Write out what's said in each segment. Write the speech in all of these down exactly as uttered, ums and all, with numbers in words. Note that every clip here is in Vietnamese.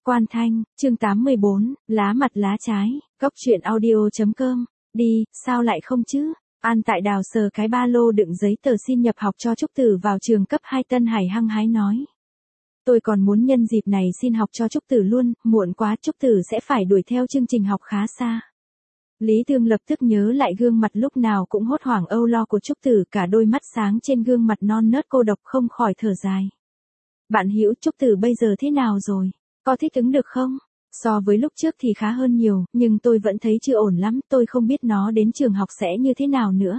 Quan Thanh, chương tám mươi bốn, lá mặt lá trái, góc truyện audio.com, đi, sao lại không chứ? An Tại Đào sờ cái ba lô đựng giấy tờ xin nhập học cho Trúc Tử vào trường cấp hai Tân Hải hăng hái nói. Tôi còn muốn nhân dịp này xin học cho Trúc Tử luôn, muộn quá Trúc Tử sẽ phải đuổi theo chương trình học khá xa. Lý Tương lập tức nhớ lại gương mặt lúc nào cũng hốt hoảng âu lo của Trúc Tử, cả đôi mắt sáng trên gương mặt non nớt cô độc không khỏi thở dài. Bạn Hữu, Trúc Tử bây giờ thế nào rồi? Có thích ứng được không? So với lúc trước thì khá hơn nhiều, nhưng tôi vẫn thấy chưa ổn lắm, tôi không biết nó đến trường học sẽ như thế nào nữa.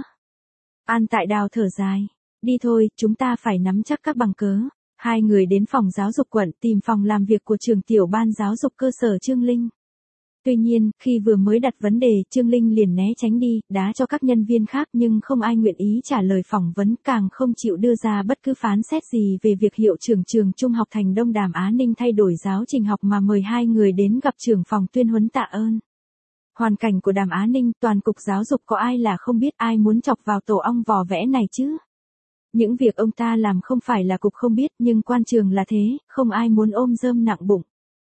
An Tại Đào thở dài. Đi thôi, chúng ta phải nắm chắc các bằng cớ. Hai người đến phòng giáo dục quận tìm phòng làm việc của trường tiểu ban giáo dục cơ sở Trương Linh. Tuy nhiên, khi vừa mới đặt vấn đề, Trương Linh liền né tránh đi, đá cho các nhân viên khác nhưng không ai nguyện ý trả lời phỏng vấn, càng không chịu đưa ra bất cứ phán xét gì về việc hiệu trưởng trường Trung học Thành Đông Đàm Á Ninh thay đổi giáo trình học mà mời hai người đến gặp trưởng phòng tuyên huấn Tạ Ơn. Hoàn cảnh của Đàm Á Ninh, toàn cục giáo dục có ai là không biết, ai muốn chọc vào tổ ong vò vẽ này chứ? Những việc ông ta làm không phải là cục không biết, nhưng quan trường là thế, không ai muốn ôm rơm nặng bụng.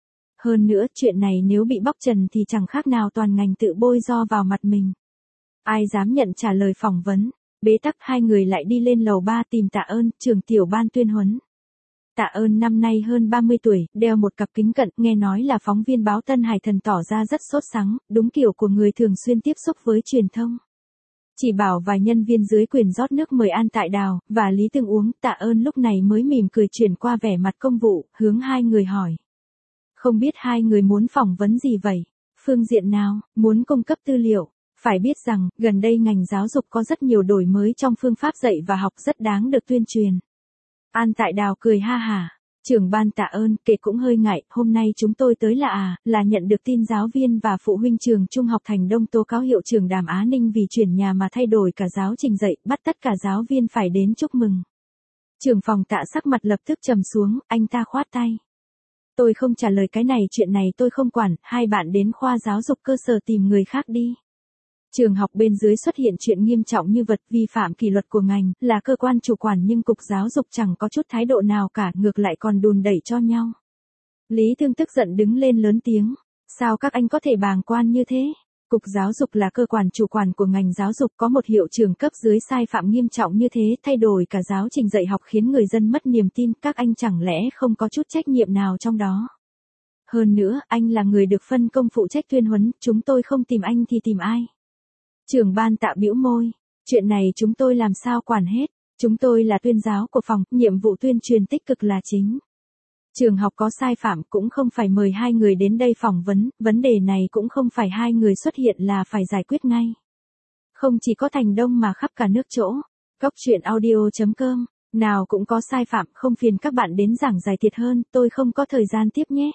Hơn nữa, chuyện này nếu bị bóc trần thì chẳng khác nào toàn ngành tự bôi ro vào mặt mình. Ai dám nhận trả lời phỏng vấn? Bế tắc hai người lại đi lên lầu ba tìm Tạ Ơn, trường tiểu ban tuyên huấn. Tạ Ơn năm nay hơn ba mươi tuổi, đeo một cặp kính cận, nghe nói là phóng viên báo Tân Hải Thần, tỏ ra rất sốt sắng, đúng kiểu của người thường xuyên tiếp xúc với truyền thông. Chỉ bảo vài nhân viên dưới quyền rót nước mời An Tại Đào và Lý Tương uống, Tạ Ơn lúc này mới mỉm cười chuyển qua vẻ mặt công vụ, hướng hai người hỏi. Không biết hai người muốn phỏng vấn gì vậy? Phương diện nào? Muốn cung cấp tư liệu? Phải biết rằng, gần đây ngành giáo dục có rất nhiều đổi mới trong phương pháp dạy và học rất đáng được tuyên truyền. An Tại Đào cười ha hả. Trưởng ban Tạ Ơn kể cũng hơi ngại, hôm nay chúng tôi tới là à, là nhận được tin giáo viên và phụ huynh trường Trung học Thành Đông tố cáo hiệu trưởng Đàm Á Ninh vì chuyển nhà mà thay đổi cả giáo trình dạy, bắt tất cả giáo viên phải đến chúc mừng. Trưởng phòng Tạ sắc mặt lập tức trầm xuống, anh ta khoát tay. Tôi không trả lời cái này, chuyện này tôi không quản, hai bạn đến khoa giáo dục cơ sở tìm người khác đi. Trường học bên dưới xuất hiện chuyện nghiêm trọng như vật vi phạm kỷ luật của ngành, là cơ quan chủ quản nhưng cục giáo dục chẳng có chút thái độ nào cả, ngược lại còn đùn đẩy cho nhau. Lý Tương tức giận đứng lên lớn tiếng. Sao các anh có thể bàng quan như thế? Cục giáo dục là cơ quan chủ quản của ngành giáo dục, có một hiệu trưởng cấp dưới sai phạm nghiêm trọng như thế, thay đổi cả giáo trình dạy học khiến người dân mất niềm tin, các anh chẳng lẽ không có chút trách nhiệm nào trong đó? Hơn nữa, anh là người được phân công phụ trách tuyên huấn, chúng tôi không tìm anh thì tìm ai? Trưởng ban Tạ bĩu môi, chuyện này chúng tôi làm sao quản hết, chúng tôi là tuyên giáo của phòng, nhiệm vụ tuyên truyền tích cực là chính. Trường học có sai phạm cũng không phải mời hai người đến đây phỏng vấn, vấn đề này cũng không phải hai người xuất hiện là phải giải quyết ngay. Không chỉ có Thành Đông mà khắp cả nước chỗ. Góc truyện audio.com, nào cũng có sai phạm, không phiền các bạn đến giảng giải thiệt hơn, tôi không có thời gian tiếp nhé.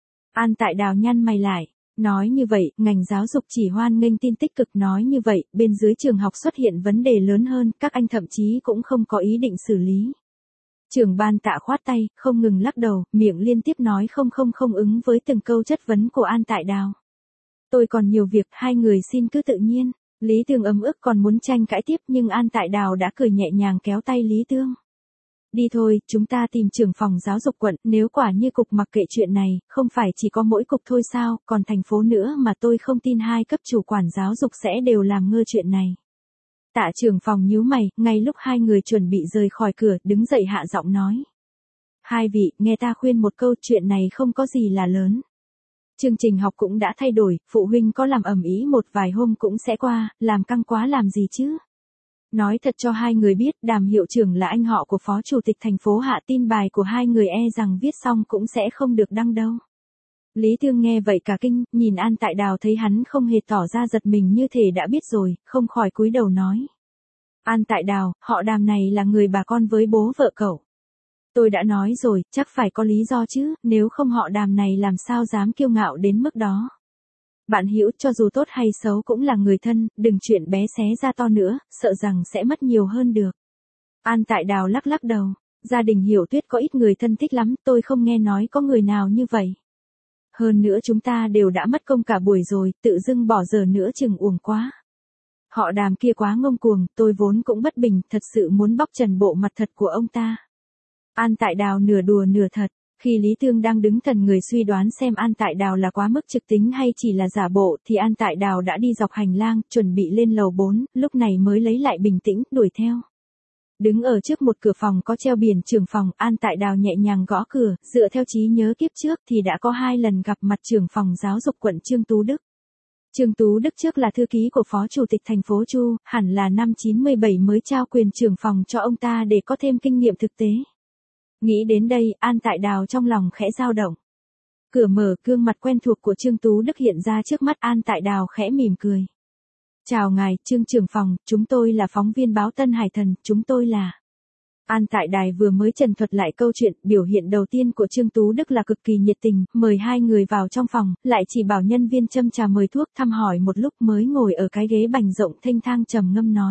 An Tại Đào nhăn mày lại. Nói như vậy, ngành giáo dục chỉ hoan nghênh tin tích cực, nói như vậy, bên dưới trường học xuất hiện vấn đề lớn hơn, các anh thậm chí cũng không có ý định xử lý. Trưởng ban Tạ khoát tay, không ngừng lắc đầu, miệng liên tiếp nói không không không ứng với từng câu chất vấn của An Tại Đào. Tôi còn nhiều việc, hai người xin cứ tự nhiên. Lý Tương ấm ức còn muốn tranh cãi tiếp nhưng An Tại Đào đã cười nhẹ nhàng kéo tay Lý Tương. Đi thôi, chúng ta tìm trưởng phòng giáo dục quận, nếu quả như cục mặc kệ chuyện này, không phải chỉ có mỗi cục thôi sao, còn thành phố nữa mà tôi không tin hai cấp chủ quản giáo dục sẽ đều làm ngơ chuyện này. Tạ trưởng phòng nhíu mày, ngay lúc hai người chuẩn bị rời khỏi cửa, đứng dậy hạ giọng nói. Hai vị, nghe ta khuyên một câu, chuyện này không có gì là lớn. Chương trình học cũng đã thay đổi, phụ huynh có làm ầm ĩ một vài hôm cũng sẽ qua, làm căng quá làm gì chứ? Nói thật cho hai người biết, Đàm hiệu trưởng là anh họ của phó chủ tịch thành phố Hạ, tin bài của hai người e rằng viết xong cũng sẽ không được đăng đâu. Lý Tương nghe vậy cả kinh, nhìn An Tại Đào thấy hắn không hề tỏ ra giật mình như thể đã biết rồi, không khỏi cúi đầu nói. An Tại Đào, họ Đàm này là người bà con với bố vợ cậu. Tôi đã nói rồi, chắc phải có lý do chứ, nếu không họ Đàm này làm sao dám kiêu ngạo đến mức đó. Bạn Hữu, cho dù tốt hay xấu cũng là người thân, đừng chuyện bé xé ra to nữa, sợ rằng sẽ mất nhiều hơn được. An Tại Đào lắc lắc đầu, gia đình Hiểu Tuyết có ít người thân thích lắm, tôi không nghe nói có người nào như vậy. Hơn nữa chúng ta đều đã mất công cả buổi rồi, tự dưng bỏ giờ nữa chừng uổng quá. Họ Đàm kia quá ngông cuồng, tôi vốn cũng bất bình, thật sự muốn bóc trần bộ mặt thật của ông ta. An Tại Đào nửa đùa nửa thật, Khi Lý Thương đang đứng thần người suy đoán xem An Tại Đào là quá mức trực tính hay chỉ là giả bộ thì An Tại Đào đã đi dọc hành lang, chuẩn bị lên lầu bốn, lúc này mới lấy lại bình tĩnh, đuổi theo. Đứng ở trước một cửa phòng có treo biển trưởng phòng, An Tại Đào nhẹ nhàng gõ cửa, dựa theo trí nhớ kiếp trước thì đã có hai lần gặp mặt trưởng phòng giáo dục quận Trương Tú Đức. Trương Tú Đức trước là thư ký của Phó Chủ tịch thành phố Chu, hẳn là năm chín mươi bảy mới trao quyền trưởng phòng cho ông ta để có thêm kinh nghiệm thực tế. Nghĩ đến đây, An Tại Đào trong lòng khẽ dao động. Cửa mở, gương mặt quen thuộc của Trương Tú Đức hiện ra trước mắt, An Tại Đào khẽ mỉm cười. Chào ngài, Trương trưởng phòng, chúng tôi là phóng viên báo Tân Hải Thần, chúng tôi là... An Tại Đài vừa mới trần thuật lại câu chuyện, biểu hiện đầu tiên của Trương Tú Đức là cực kỳ nhiệt tình, mời hai người vào trong phòng, lại chỉ bảo nhân viên châm trà mời thuốc, thăm hỏi một lúc mới ngồi ở cái ghế bành rộng thênh thang trầm ngâm nói.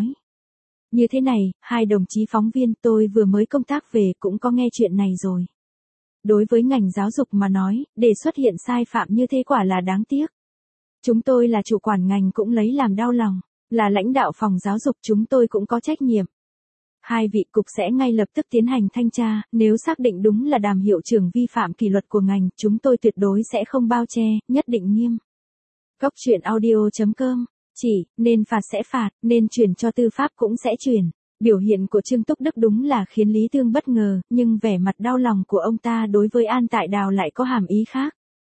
Như thế này, hai đồng chí phóng viên, tôi vừa mới công tác về cũng có nghe chuyện này rồi. Đối với ngành giáo dục mà nói, để xuất hiện sai phạm như thế quả là đáng tiếc. Chúng tôi là chủ quản ngành cũng lấy làm đau lòng, là lãnh đạo phòng giáo dục chúng tôi cũng có trách nhiệm. Hai vị cục sẽ ngay lập tức tiến hành thanh tra, nếu xác định đúng là Đàm hiệu trưởng vi phạm kỷ luật của ngành, chúng tôi tuyệt đối sẽ không bao che, nhất định nghiêm. Góc truyện audio chấm com, chỉ, nên phạt sẽ phạt, nên chuyển cho tư pháp cũng sẽ chuyển. Biểu hiện của Trương Túc Đức đúng là khiến Lý Thương bất ngờ, nhưng vẻ mặt đau lòng của ông ta đối với An Tại Đào lại có hàm ý khác.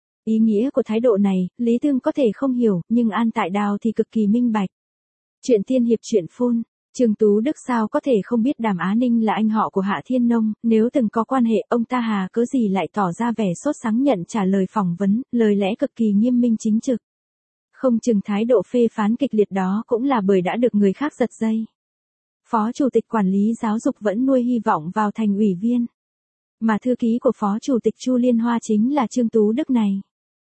Ý nghĩa của thái độ này, Lý Thương có thể không hiểu, nhưng An Tại Đào thì cực kỳ minh bạch. Chuyện tiên hiệp chuyện phun. Trương Tú Đức sao có thể không biết Đàm Á Ninh là anh họ của Hạ Thiên Nông, nếu từng có quan hệ ông ta hà cớ gì lại tỏ ra vẻ sốt sắng nhận trả lời phỏng vấn, lời lẽ cực kỳ nghiêm minh chính trực. Không chừng thái độ phê phán kịch liệt đó cũng là bởi đã được người khác giật dây. Phó Chủ tịch Quản lý Giáo dục vẫn nuôi hy vọng vào thành ủy viên. Mà thư ký của Phó Chủ tịch Chu Liên Hoa chính là Trương Tú Đức này.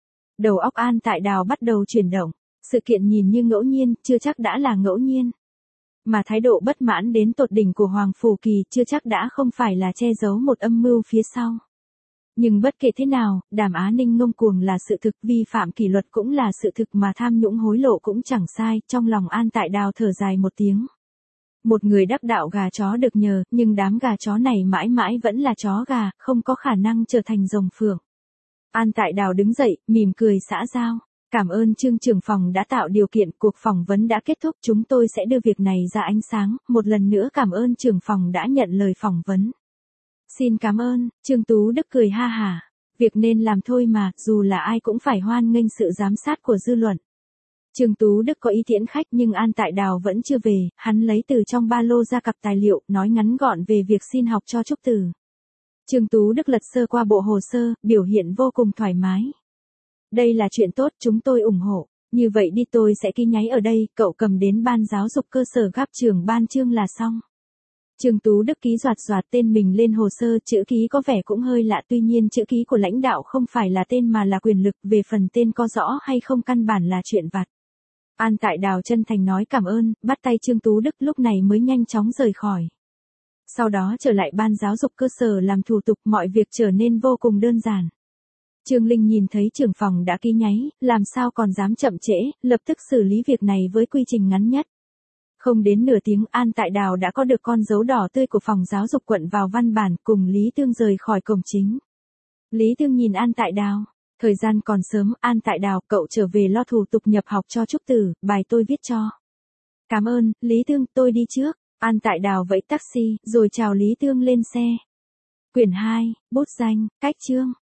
Đầu óc An Tại Đào bắt đầu chuyển động, sự kiện nhìn như ngẫu nhiên, chưa chắc đã là ngẫu nhiên. Mà thái độ bất mãn đến tột đỉnh của Hoàng Phủ Kỳ chưa chắc đã không phải là che giấu một âm mưu phía sau. Nhưng bất kể thế nào, Đàm Á Ninh ngông cuồng là sự thực, vi phạm kỷ luật cũng là sự thực, mà tham nhũng hối lộ cũng chẳng sai, trong lòng An Tại Đào thở dài một tiếng. Một người đắc đạo gà chó được nhờ, nhưng đám gà chó này mãi mãi vẫn là chó gà, không có khả năng trở thành rồng phượng. An Tại Đào đứng dậy, mỉm cười xã giao. Cảm ơn Trương trưởng phòng đã tạo điều kiện, cuộc phỏng vấn đã kết thúc, chúng tôi sẽ đưa việc này ra ánh sáng, một lần nữa cảm ơn trưởng phòng đã nhận lời phỏng vấn. Xin cảm ơn, Trương Tú Đức cười ha hả, việc nên làm thôi mà, dù là ai cũng phải hoan nghênh sự giám sát của dư luận. Trương Tú Đức có ý tiễn khách nhưng An Tại Đào vẫn chưa về, hắn lấy từ trong ba lô ra cặp tài liệu, nói ngắn gọn về việc xin học cho Trúc Tử. Trương Tú Đức lật sơ qua bộ hồ sơ, biểu hiện vô cùng thoải mái. Đây là chuyện tốt, chúng tôi ủng hộ. Như vậy đi, tôi sẽ ký nháy ở đây, cậu cầm đến ban giáo dục cơ sở gáp trưởng ban Trương là xong. Trương Tú Đức ký doạt doạt tên mình lên hồ sơ, chữ ký có vẻ cũng hơi lạ, tuy nhiên chữ ký của lãnh đạo không phải là tên mà là quyền lực, về phần tên có rõ hay không căn bản là chuyện vặt. An Tại Đào chân thành nói cảm ơn, bắt tay Trương Tú Đức lúc này mới nhanh chóng rời khỏi. Sau đó trở lại ban giáo dục cơ sở làm thủ tục, mọi việc trở nên vô cùng đơn giản. Trương Linh nhìn thấy trưởng phòng đã ký nháy, làm sao còn dám chậm trễ, lập tức xử lý việc này với quy trình ngắn nhất. Không đến nửa tiếng, An Tại Đào đã có được con dấu đỏ tươi của phòng giáo dục quận vào văn bản, cùng Lý Thương rời khỏi cổng chính. Lý Thương nhìn An Tại Đào, thời gian còn sớm, An Tại Đào, cậu trở về lo thủ tục nhập học cho Trúc Tử, bài tôi viết cho. Cảm ơn, Lý Thương, tôi đi trước. An Tại Đào vẫy taxi, rồi chào Lý Thương lên xe. Quyển hai, bút danh, cách chương.